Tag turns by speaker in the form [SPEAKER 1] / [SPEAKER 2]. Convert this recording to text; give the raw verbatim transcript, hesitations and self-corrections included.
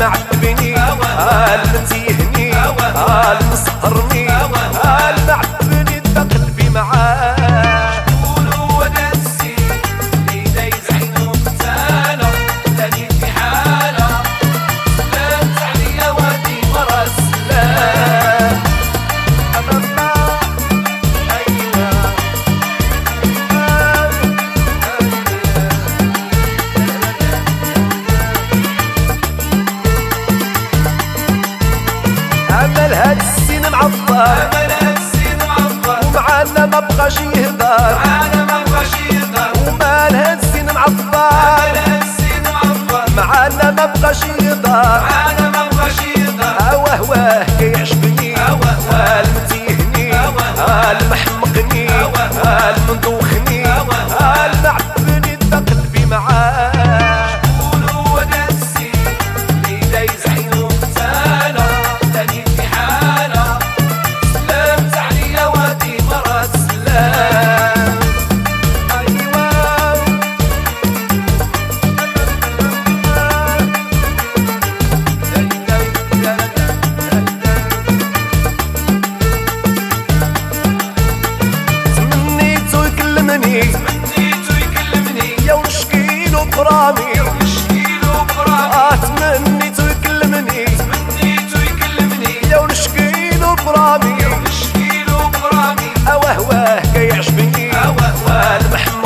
[SPEAKER 1] المعذبني المتيهني المسهرني المعذبني دا قلبي معاه.
[SPEAKER 2] قولوا انا السي اللي دا يزعينو قتالة تاني في حالة سلامت عليا وادي مرا السلام.
[SPEAKER 1] عمل هاد السين معفر
[SPEAKER 2] عمل هاد السين معفر
[SPEAKER 1] ومعانا ما بقاش يهضر
[SPEAKER 2] معانا ما بقاش يهضر.
[SPEAKER 1] ومال هاد السين معفر
[SPEAKER 2] عمل هاد السين معفر
[SPEAKER 1] معانا ما بقاش يهضر
[SPEAKER 2] معانا ما بقاش يهضر.
[SPEAKER 1] هواه هواه كيعجبني
[SPEAKER 2] هواه هواه
[SPEAKER 1] المتيهني
[SPEAKER 2] هواه
[SPEAKER 1] المحمقني
[SPEAKER 2] هواه
[SPEAKER 1] المندوخني
[SPEAKER 2] هواه
[SPEAKER 1] المعذبني دا قلبي معاه.
[SPEAKER 2] قولوا انا السي اللي دا يزعينو قتالة تاني في حالة سلامت عليا وادي مرا السلام.
[SPEAKER 1] تمنيتو يكلمني
[SPEAKER 2] تمنيتو يكلمني
[SPEAKER 1] يا ونشكيلو برامي
[SPEAKER 2] ونشكيلو برامي.
[SPEAKER 1] اه تمنيتو يكلمني
[SPEAKER 2] تمنيتو يكلمني
[SPEAKER 1] يا ونشكيلو برامي
[SPEAKER 2] ونشكيلو برامي.
[SPEAKER 1] هواه هواه كيعجبني
[SPEAKER 2] هواه هواه
[SPEAKER 1] المحمد